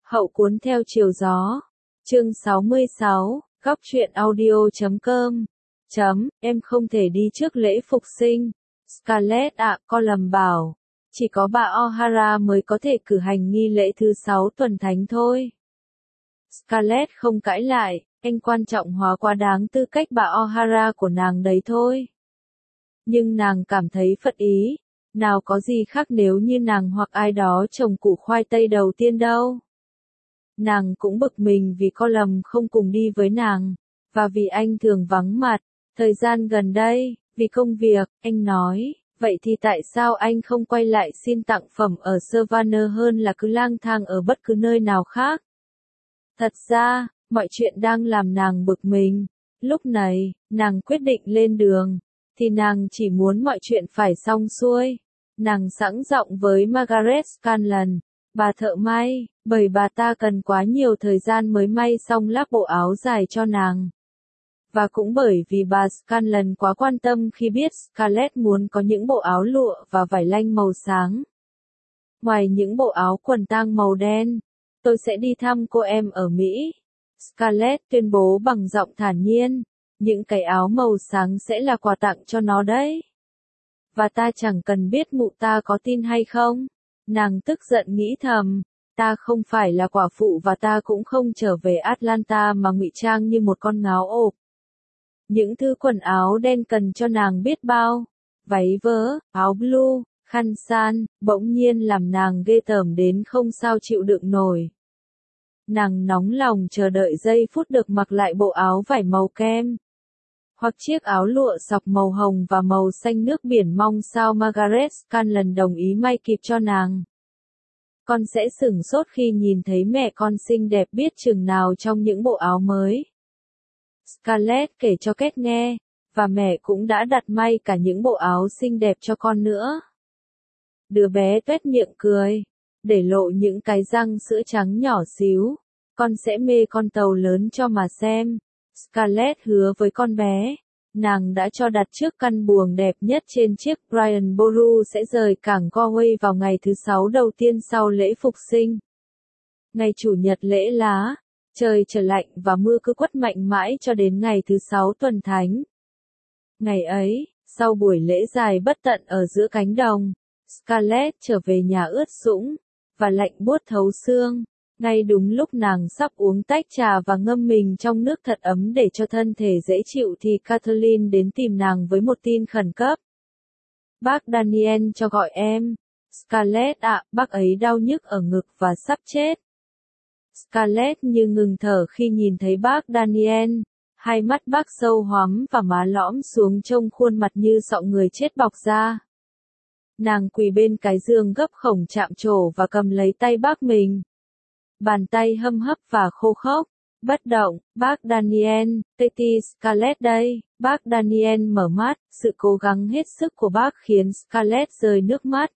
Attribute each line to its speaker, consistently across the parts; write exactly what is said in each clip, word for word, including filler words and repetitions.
Speaker 1: Hậu cuốn theo chiều gió. Chương sáu mươi sáu, góc truyện audio chấm com. Chấm, em không thể đi trước lễ phục sinh. Scarlett ạ, Colum bảo. Chỉ có bà O'Hara mới có thể cử hành nghi lễ thứ sáu tuần thánh thôi. Scarlett không cãi lại, anh quan trọng hóa quá đáng tư cách bà O'Hara của nàng đấy thôi. Nhưng nàng cảm thấy phật ý, nào có gì khác nếu như nàng hoặc ai đó trồng củ khoai tây đầu tiên đâu. Nàng cũng bực mình vì Colum không cùng đi với nàng, và vì anh thường vắng mặt. Thời gian gần đây, vì công việc, anh nói, vậy thì tại sao anh không quay lại xin tặng phẩm ở Savannah hơn là cứ lang thang ở bất cứ nơi nào khác? Thật ra, mọi chuyện đang làm nàng bực mình. Lúc này, nàng quyết định lên đường, thì nàng chỉ muốn mọi chuyện phải xong xuôi. Nàng sẵn giọng với Margaret Scanlon, bà thợ may, bởi bà ta cần quá nhiều thời gian mới may xong láp bộ áo dài cho nàng. Và cũng bởi vì bà Scanlon quá quan tâm khi biết Scarlett muốn có những bộ áo lụa và vải lanh màu sáng. Ngoài những bộ áo quần tang màu đen, tôi sẽ đi thăm cô em ở Mỹ. Scarlett tuyên bố bằng giọng thản nhiên, những cái áo màu sáng sẽ là quà tặng cho nó đấy. Và ta chẳng cần biết mụ ta có tin hay không. Nàng tức giận nghĩ thầm, ta không phải là quả phụ và ta cũng không trở về Atlanta mà ngụy trang như một con ngáo ộp. Những thứ quần áo đen cần cho nàng biết bao, váy vớ, áo blue, khăn san, bỗng nhiên làm nàng ghê tởm đến không sao chịu đựng nổi. Nàng nóng lòng chờ đợi giây phút được mặc lại bộ áo vải màu kem, hoặc chiếc áo lụa sọc màu hồng và màu xanh nước biển mong sao Margaret Scanlon đồng ý may kịp cho nàng. Con sẽ sửng sốt khi nhìn thấy mẹ con xinh đẹp biết chừng nào trong những bộ áo mới. Scarlett kể cho Kate nghe, và mẹ cũng đã đặt may cả những bộ áo xinh đẹp cho con nữa. Đứa bé tuét miệng cười, để lộ những cái răng sữa trắng nhỏ xíu. Con sẽ mê con tàu lớn cho mà xem. Scarlett hứa với con bé, nàng đã cho đặt chiếc căn buồng đẹp nhất trên chiếc Brian Boru sẽ rời cảng Galway vào ngày thứ sáu đầu tiên sau lễ phục sinh. Ngày chủ nhật lễ lá, trời trở lạnh và mưa cứ quất mạnh mãi cho đến ngày thứ sáu tuần thánh. Ngày ấy, sau buổi lễ dài bất tận ở giữa cánh đồng, Scarlett trở về nhà ướt sũng, và lạnh buốt thấu xương. Ngay đúng lúc nàng sắp uống tách trà và ngâm mình trong nước thật ấm để cho thân thể dễ chịu thì Kathleen đến tìm nàng với một tin khẩn cấp. Bác Daniel cho gọi em. Scarlett ạ, bác ấy đau nhức ở ngực và sắp chết. Scarlett như ngừng thở khi nhìn thấy bác Daniel. Hai mắt bác sâu hoắm và má lõm xuống trông khuôn mặt như sọ người chết bọc ra. Nàng quỳ bên cái giường gấp khổng chạm trổ và cầm lấy tay bác mình. Bàn tay hâm hấp và khô khốc, bất động. Bác Daniel, Tety Scarlett đây. Bác Daniel mở mắt, sự cố gắng hết sức của bác khiến Scarlett rơi nước mắt.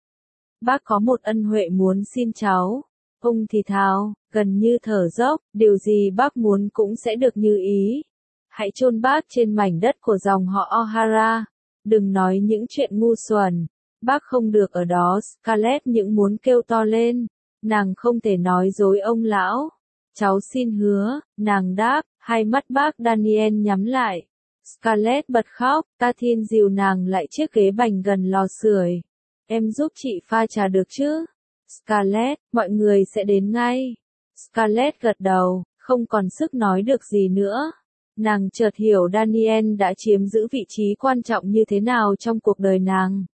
Speaker 1: Bác có một ân huệ muốn xin cháu. Ông thì thào, gần như thở dốc, điều gì bác muốn cũng sẽ được như ý. Hãy chôn bác trên mảnh đất của dòng họ O'Hara. Đừng nói những chuyện ngu xuẩn. Bác không được ở đó. Scarlett những muốn kêu to lên. Nàng không thể nói dối ông lão. Cháu xin hứa, nàng đáp, hai mắt bác Daniel nhắm lại. Scarlett bật khóc, Catherine dìu nàng lại chiếc ghế bành gần lò sưởi. Em giúp chị pha trà được chứ? Scarlett, mọi người sẽ đến ngay. Scarlett gật đầu, không còn sức nói được gì nữa. Nàng chợt hiểu Daniel đã chiếm giữ vị trí quan trọng như thế nào trong cuộc đời nàng.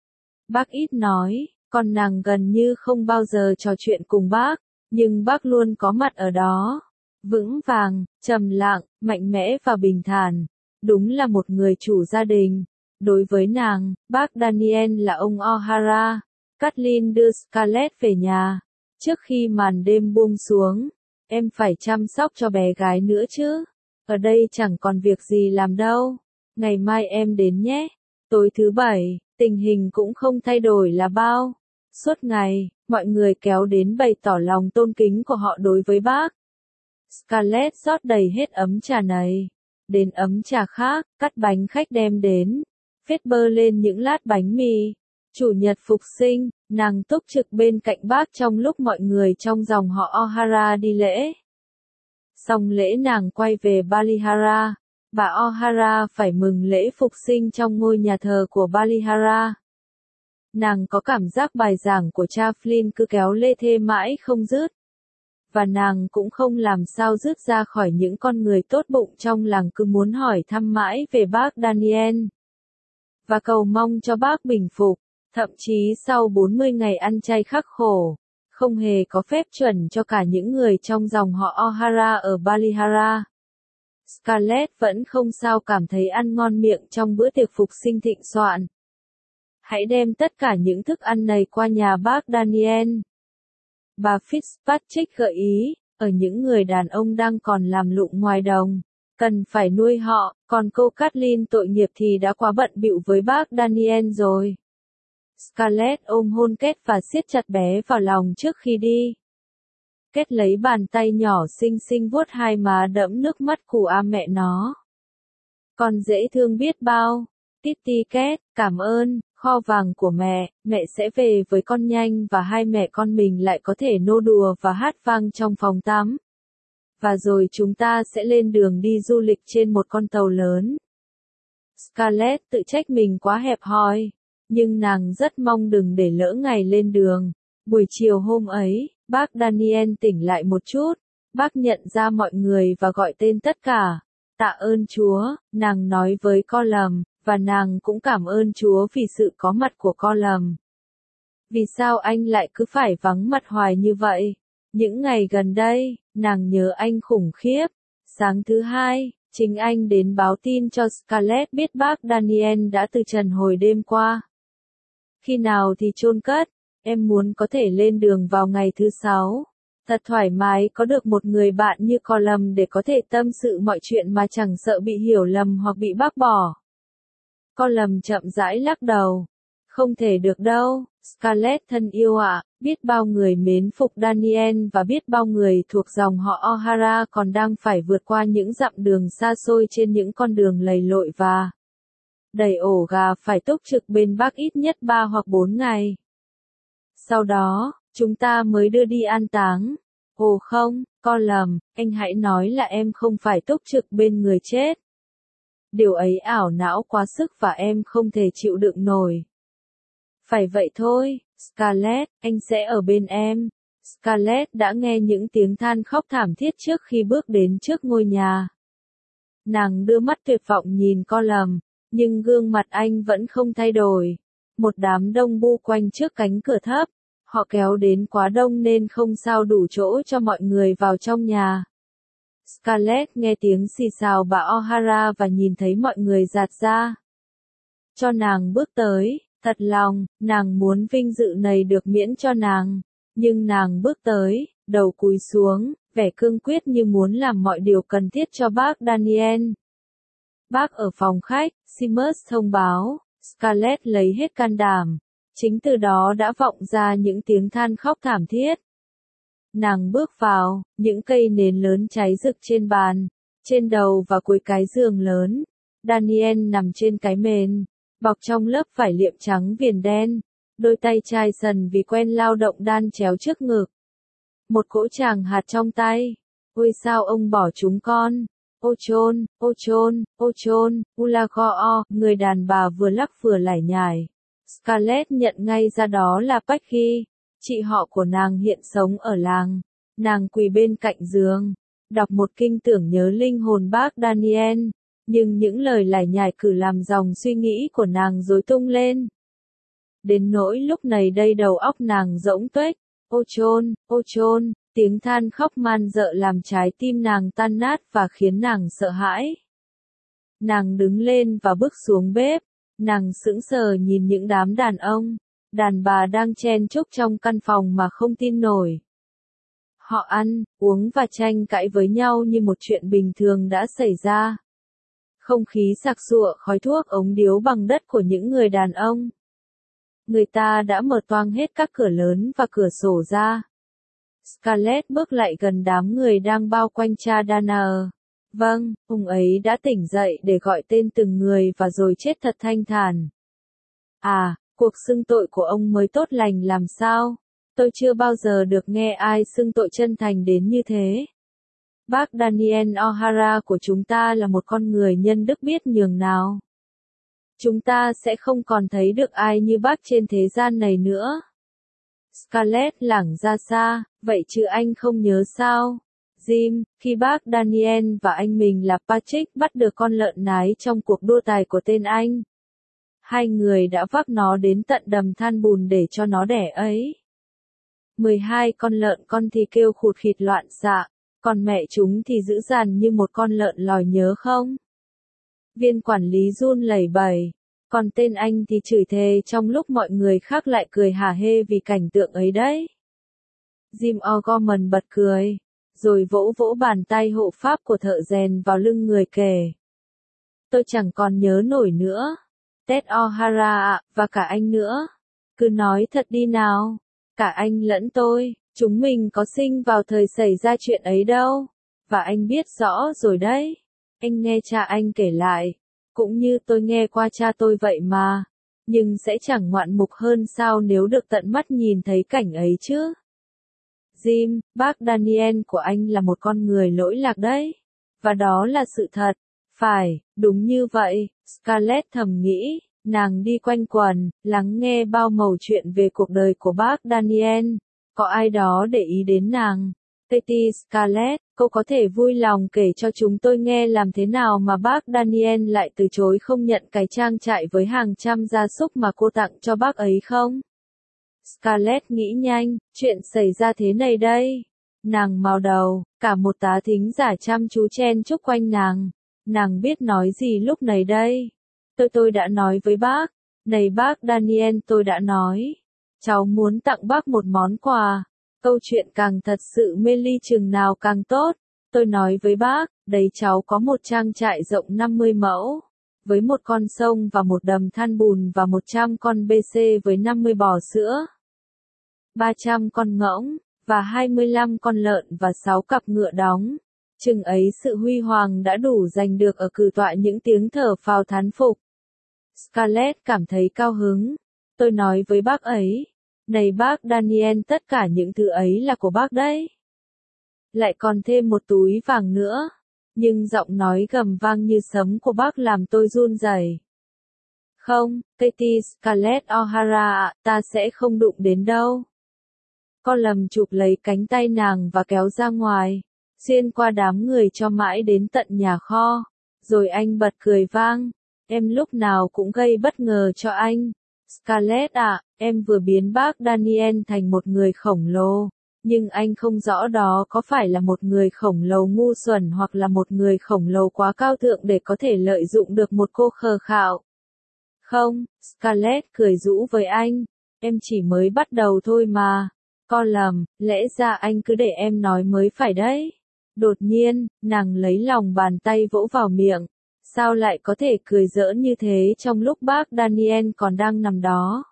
Speaker 1: Bác ít nói. Còn nàng gần như không bao giờ trò chuyện cùng bác, nhưng bác luôn có mặt ở đó. Vững vàng, trầm lặng, mạnh mẽ và bình thản. Đúng là một người chủ gia đình. Đối với nàng, bác Daniel là ông O'Hara. Kathleen đưa Scarlett về nhà. Trước khi màn đêm buông xuống, em phải chăm sóc cho bé gái nữa chứ. Ở đây chẳng còn việc gì làm đâu. Ngày mai em đến nhé. Tối thứ bảy, tình hình cũng không thay đổi là bao. Suốt ngày, mọi người kéo đến bày tỏ lòng tôn kính của họ đối với bác. Scarlett rót đầy hết ấm trà này. Đến ấm trà khác, cắt bánh khách đem đến. Phết bơ lên những lát bánh mì. Chủ nhật phục sinh, nàng túc trực bên cạnh bác trong lúc mọi người trong dòng họ O'Hara đi lễ. Xong lễ nàng quay về Ballyhara. Bà O'Hara phải mừng lễ phục sinh trong ngôi nhà thờ của Ballyhara. Nàng có cảm giác bài giảng của cha Flynn cứ kéo lê thê mãi không dứt. Và nàng cũng không làm sao dứt ra khỏi những con người tốt bụng trong làng cứ muốn hỏi thăm mãi về bác Daniel. Và cầu mong cho bác bình phục. Thậm chí sau bốn mươi ngày ăn chay khắc khổ, không hề có phép chuẩn cho cả những người trong dòng họ O'Hara ở Ballyhara. Scarlett vẫn không sao cảm thấy ăn ngon miệng trong bữa tiệc phục sinh thịnh soạn. Hãy đem tất cả những thức ăn này qua nhà bác Daniel. Bà Fitzpatrick gợi ý, ở những người đàn ông đang còn làm lụng ngoài đồng, cần phải nuôi họ, còn cô Kathleen tội nghiệp thì đã quá bận bịu với bác Daniel rồi. Scarlett ôm hôn Kết và siết chặt bé vào lòng trước khi đi. Kết lấy bàn tay nhỏ xinh xinh vuốt hai má đẫm nước mắt của a mẹ nó. Con dễ thương biết bao. Titi Kết, cảm ơn, kho vàng của mẹ, mẹ sẽ về với con nhanh và hai mẹ con mình lại có thể nô đùa và hát vang trong phòng tắm. Và rồi chúng ta sẽ lên đường đi du lịch trên một con tàu lớn. Scarlett tự trách mình quá hẹp hòi, nhưng nàng rất mong đừng để lỡ ngày lên đường. Buổi chiều hôm ấy, bác Daniel tỉnh lại một chút, bác nhận ra mọi người và gọi tên tất cả. Tạ ơn Chúa, nàng nói với Colum, và nàng cũng cảm ơn Chúa vì sự có mặt của Colum. Vì sao anh lại cứ phải vắng mặt hoài như vậy? Những ngày gần đây, nàng nhớ anh khủng khiếp. Sáng thứ hai, chính anh đến báo tin cho Scarlett biết bác Daniel đã từ trần hồi đêm qua. Khi nào thì chôn cất? Em muốn có thể lên đường vào ngày thứ sáu. Thật thoải mái có được một người bạn như Colum để có thể tâm sự mọi chuyện mà chẳng sợ bị hiểu lầm hoặc bị bác bỏ. Colum chậm rãi lắc đầu. Không thể được đâu, Scarlett thân yêu ạ, biết bao người mến phục Daniel và biết bao người thuộc dòng họ O'Hara còn đang phải vượt qua những dặm đường xa xôi trên những con đường lầy lội và đầy ổ gà phải túc trực bên bác ít nhất ba hoặc bốn ngày. Sau đó, chúng ta mới đưa đi an táng. Ồ không, Colum, anh hãy nói là em không phải túc trực bên người chết. Điều ấy ảo não quá sức và em không thể chịu đựng nổi. Phải vậy thôi, Scarlett, anh sẽ ở bên em. Scarlett đã nghe những tiếng than khóc thảm thiết trước khi bước đến trước ngôi nhà. Nàng đưa mắt tuyệt vọng nhìn Colum, nhưng gương mặt anh vẫn không thay đổi. Một đám đông bu quanh trước cánh cửa thấp. Họ kéo đến quá đông nên không sao đủ chỗ cho mọi người vào trong nhà. Scarlett nghe tiếng xì xào bà O'Hara và nhìn thấy mọi người dạt ra. Cho nàng bước tới, thật lòng, nàng muốn vinh dự này được miễn cho nàng. Nhưng nàng bước tới, đầu cúi xuống, vẻ cương quyết như muốn làm mọi điều cần thiết cho bác Daniel. Bác ở phòng khách, Seamus thông báo, Scarlett lấy hết can đảm. Chính từ đó đã vọng ra những tiếng than khóc thảm thiết. Nàng bước vào, những cây nến lớn cháy rực trên bàn, trên đầu và cuối cái giường lớn. Daniel nằm trên cái mền, bọc trong lớp vải liệm trắng viền đen, đôi tay chai sần vì quen lao động đan chéo trước ngực. Một cỗ tràng hạt trong tay. Ôi sao ông bỏ chúng con? Ô chôn, ô chôn, ô chôn, ulago, người đàn bà vừa lắc vừa lải nhải. Scarlett nhận ngay ra đó là Peggy, chị họ của nàng hiện sống ở làng. Nàng quỳ bên cạnh giường, đọc một kinh tưởng nhớ linh hồn bác Daniel, nhưng những lời lải nhải cử làm dòng suy nghĩ của nàng rối tung lên. Đến nỗi lúc này đây đầu óc nàng rỗng tuếch, ô chôn, ô chôn, tiếng than khóc man dợ làm trái tim nàng tan nát và khiến nàng sợ hãi. Nàng đứng lên và bước xuống bếp. Nàng sững sờ nhìn những đám đàn ông, đàn bà đang chen chúc trong căn phòng mà không tin nổi. Họ ăn, uống và tranh cãi với nhau như một chuyện bình thường đã xảy ra. Không khí sặc sụa khói thuốc ống điếu bằng đất của những người đàn ông. Người ta đã mở toang hết các cửa lớn và cửa sổ ra. Scarlett bước lại gần đám người đang bao quanh cha Dana. Vâng, ông ấy đã tỉnh dậy để gọi tên từng người và rồi chết thật thanh thản. À, Cuộc xưng tội của ông mới tốt lành làm sao? Tôi chưa bao giờ được nghe ai xưng tội chân thành đến như thế. Bác Daniel O'Hara của chúng ta là một con người nhân đức biết nhường nào. Chúng ta sẽ không còn thấy được ai như bác trên thế gian này nữa. Scarlett lảng ra xa, vậy chứ anh không nhớ sao? Jim, khi bác Daniel và anh mình là Patrick bắt được con lợn nái trong cuộc đua tài của tên anh. Hai người đã vác nó đến tận đầm than bùn để cho nó đẻ ấy. mười hai con lợn con thì kêu khụt khịt loạn xạ, còn mẹ chúng thì dữ dằn như một con lợn lòi nhớ không? Viên quản lý run lẩy bẩy, còn tên anh thì chửi thề trong lúc mọi người khác lại cười hả hê vì cảnh tượng ấy đấy. Jim O'Gorman bật cười, rồi vỗ vỗ bàn tay hộ pháp của thợ rèn vào lưng người kể. Tôi chẳng còn nhớ nổi nữa. Ted O'Hara ạ, và cả anh nữa. Cứ nói thật đi nào. Cả anh lẫn tôi, chúng mình có sinh vào thời xảy ra chuyện ấy đâu. Và anh biết rõ rồi đấy. Anh nghe cha anh kể lại. Cũng như tôi nghe qua cha tôi vậy mà. Nhưng sẽ chẳng ngoạn mục hơn sao nếu được tận mắt nhìn thấy cảnh ấy chứ. Jim, bác Daniel của anh là một con người lỗi lạc đấy. Và đó là sự thật. Phải, đúng như vậy, Scarlett thầm nghĩ, nàng đi quanh quần, lắng nghe bao mẩu chuyện về cuộc đời của bác Daniel. Có ai đó để ý đến nàng? Katie Scarlett, cô có thể vui lòng kể cho chúng tôi nghe làm thế nào mà bác Daniel lại từ chối không nhận cái trang trại với hàng trăm gia súc mà cô tặng cho bác ấy không? Scarlett nghĩ nhanh, chuyện xảy ra thế này đây. Nàng màu đầu, cả một tá thính giả chăm chú chen chúc quanh nàng. Nàng biết nói gì lúc này đây? Tôi tôi đã nói với bác. Này bác Daniel, tôi đã nói. Cháu muốn tặng bác một món quà. Câu chuyện càng thật sự mê ly chừng nào càng tốt. Tôi nói với bác, đấy cháu có một trang trại rộng năm mươi mẫu. Với một con sông và một đầm than bùn và một trăm con bê xê với năm mươi bò sữa. ba trăm con ngỗng, và hai mươi lăm con lợn và sáu cặp ngựa đóng. Chừng ấy sự huy hoàng đã đủ giành được ở cử tọa những tiếng thở phào thán phục. Scarlett cảm thấy cao hứng. Tôi nói với bác ấy, này bác Daniel, tất cả những thứ ấy là của bác đấy. Lại còn thêm một túi vàng nữa. Nhưng giọng nói gầm vang như sấm của bác làm tôi run rẩy. Không, Katie Scarlett O'Hara, ta sẽ không đụng đến đâu. Con lầm chụp lấy cánh tay nàng và kéo ra ngoài, xuyên qua đám người cho mãi đến tận nhà kho. Rồi anh bật cười vang. Em lúc nào cũng gây bất ngờ cho anh. Scarlett ạ, em vừa biến bác Daniel thành một người khổng lồ. Nhưng anh không rõ đó có phải là một người khổng lồ ngu xuẩn hoặc là một người khổng lồ quá cao thượng để có thể lợi dụng được một cô khờ khạo. Không, Scarlett cười rũ với anh. Em chỉ mới bắt đầu thôi mà. Con lầm, lẽ ra anh cứ để em nói mới phải đấy. Đột nhiên, nàng lấy lòng bàn tay vỗ vào miệng. Sao lại có thể cười giỡn như thế trong lúc bác Daniel còn đang nằm đó?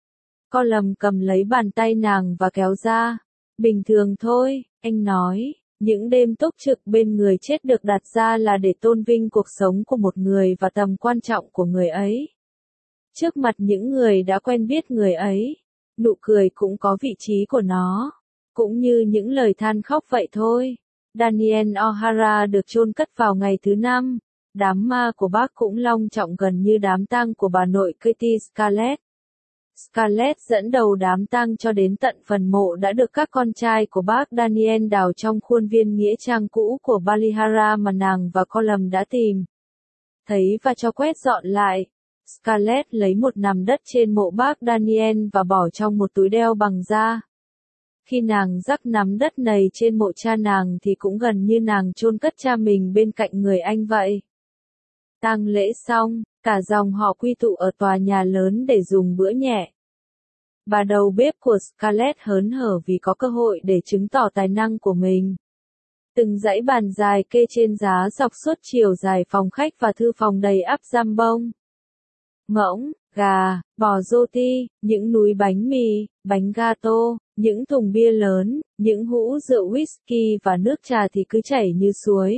Speaker 1: Con lầm cầm lấy bàn tay nàng và kéo ra. Bình thường thôi, anh nói, những đêm túc trực bên người chết được đặt ra là để tôn vinh cuộc sống của một người và tầm quan trọng của người ấy. Trước mặt những người đã quen biết người ấy, nụ cười cũng có vị trí của nó, cũng như những lời than khóc vậy thôi. Daniel O'Hara được chôn cất vào ngày thứ năm. Đám ma của bác cũng long trọng gần như đám tang của bà nội Katie Scarlett. Scarlett dẫn đầu đám tang cho đến tận phần mộ đã được các con trai của bác Daniel đào trong khuôn viên nghĩa trang cũ của Ballyhara mà nàng và Colum đã tìm thấy và cho quét dọn lại. Scarlett lấy một nắm đất trên mộ bác Daniel và bỏ trong một túi đeo bằng da. Khi nàng rắc nắm đất này trên mộ cha nàng thì cũng gần như nàng chôn cất cha mình bên cạnh người anh vậy. Tang lễ xong, cả dòng họ quy tụ ở tòa nhà lớn để dùng bữa nhẹ. Bà đầu bếp của Scarlett hớn hở vì có cơ hội để chứng tỏ tài năng của mình. Từng dãy bàn dài kê trên giá dọc suốt chiều dài phòng khách và thư phòng đầy ắp giam bông. Ngỗng, gà, bò roti, những núi bánh mì, bánh gato, những thùng bia lớn, những hũ rượu whisky và nước trà thì cứ chảy như suối.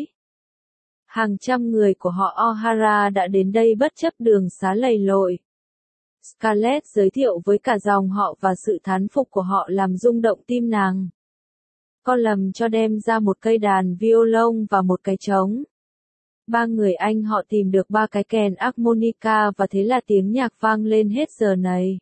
Speaker 1: Hàng trăm người của họ O'Hara đã đến đây bất chấp đường xá lầy lội. Scarlett giới thiệu với cả dòng họ và sự thán phục của họ làm rung động tim nàng. Colum cho đem ra một cây đàn violon và một cái trống. Ba người anh họ tìm được ba cái kèn harmonica và thế là tiếng nhạc vang lên hết giờ này.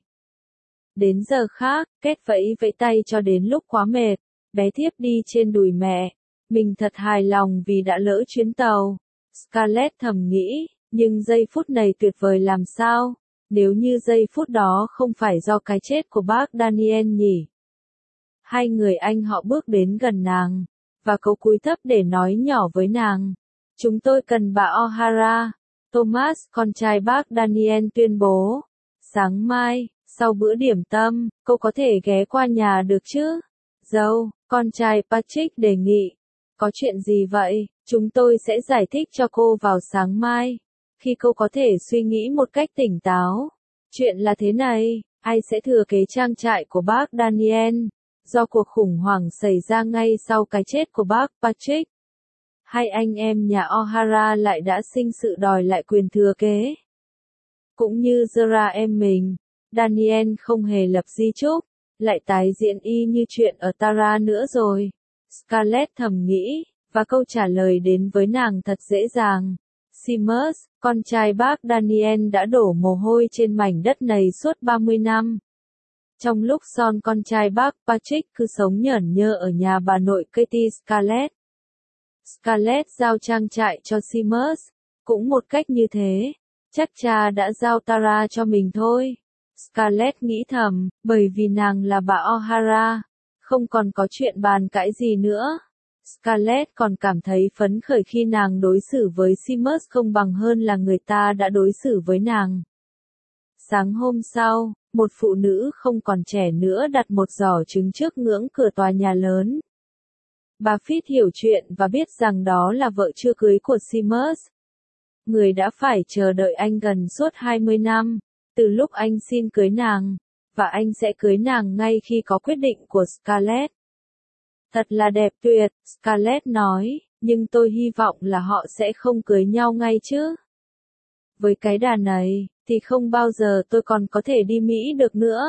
Speaker 1: Đến giờ khác, Kết vẫy vẫy tay cho đến lúc quá mệt, bé thiếp đi trên đùi mẹ. Mình thật hài lòng vì đã lỡ chuyến tàu. Scarlett thầm nghĩ, nhưng giây phút này tuyệt vời làm sao, nếu như giây phút đó không phải do cái chết của bác Daniel nhỉ. Hai người anh họ bước đến gần nàng, và cậu cúi thấp để nói nhỏ với nàng. Chúng tôi cần bà O'Hara. Thomas, con trai bác Daniel tuyên bố. Sáng mai, sau bữa điểm tâm, cô có thể ghé qua nhà được chứ? Dâu, con trai Patrick đề nghị. Có chuyện gì vậy? Chúng tôi sẽ giải thích cho cô vào sáng mai, khi cô có thể suy nghĩ một cách tỉnh táo. Chuyện là thế này, ai sẽ thừa kế trang trại của bác Daniel, do cuộc khủng hoảng xảy ra ngay sau cái chết của bác Patrick. Hai anh em nhà O'Hara lại đã sinh sự đòi lại quyền thừa kế. Cũng như Zara em mình, Daniel không hề lập di chúc, lại tái diễn y như chuyện ở Tara nữa rồi. Scarlett thầm nghĩ, và câu trả lời đến với nàng thật dễ dàng. Seamus, con trai bác Daniel đã đổ mồ hôi trên mảnh đất này suốt ba mươi năm. Trong lúc Son con trai bác Patrick cứ sống nhởn nhơ ở nhà bà nội Katie Scarlett. Scarlett giao trang trại cho Seamus, cũng một cách như thế, chắc cha đã giao Tara cho mình thôi. Scarlett nghĩ thầm, bởi vì nàng là bà O'Hara, không còn có chuyện bàn cãi gì nữa. Scarlett còn cảm thấy phấn khởi khi nàng đối xử với Seamus không bằng hơn là người ta đã đối xử với nàng. Sáng hôm sau, một phụ nữ không còn trẻ nữa đặt một giỏ trứng trước ngưỡng cửa tòa nhà lớn. Bà Fitz hiểu chuyện và biết rằng đó là vợ chưa cưới của Seamus. Người đã phải chờ đợi anh gần suốt hai mươi năm, từ lúc anh xin cưới nàng, và anh sẽ cưới nàng ngay khi có quyết định của Scarlett. Thật là đẹp tuyệt, Scarlett nói, nhưng tôi hy vọng là họ sẽ không cưới nhau ngay chứ. Với cái đàn này, thì không bao giờ tôi còn có thể đi Mỹ được nữa.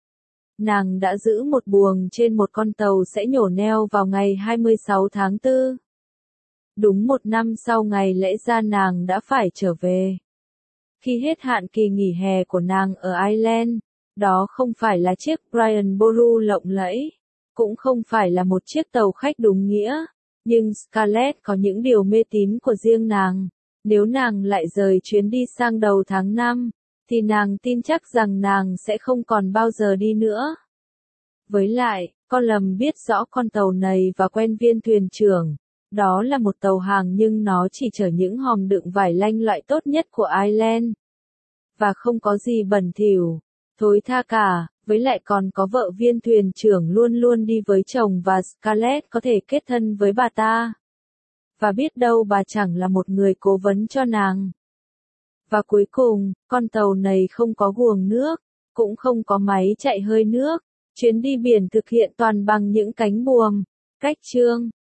Speaker 1: Nàng đã giữ một buồng trên một con tàu sẽ nhổ neo vào ngày hai mươi sáu tháng tư. Đúng một năm sau ngày lễ ra nàng đã phải trở về. Khi hết hạn kỳ nghỉ hè của nàng ở Ireland, đó không phải là chiếc Brian Boru lộng lẫy, cũng không phải là một chiếc tàu khách đúng nghĩa, nhưng Scarlett có những điều mê tín của riêng nàng. Nếu nàng lại rời chuyến đi sang đầu tháng năm, thì nàng tin chắc rằng nàng sẽ không còn bao giờ đi nữa. Với lại, Colum biết rõ con tàu này và quen viên thuyền trưởng. Đó là một tàu hàng nhưng nó chỉ chở những hòm đựng vải lanh loại tốt nhất của Ireland. Và không có gì bẩn thỉu, thối tha cả, với lại còn có vợ viên thuyền trưởng luôn luôn đi với chồng và Scarlett có thể kết thân với bà ta. Và biết đâu bà chẳng là một người cố vấn cho nàng. Và cuối cùng, con tàu này không có guồng nước, cũng không có máy chạy hơi nước, chuyến đi biển thực hiện toàn bằng những cánh buồm. Cách chương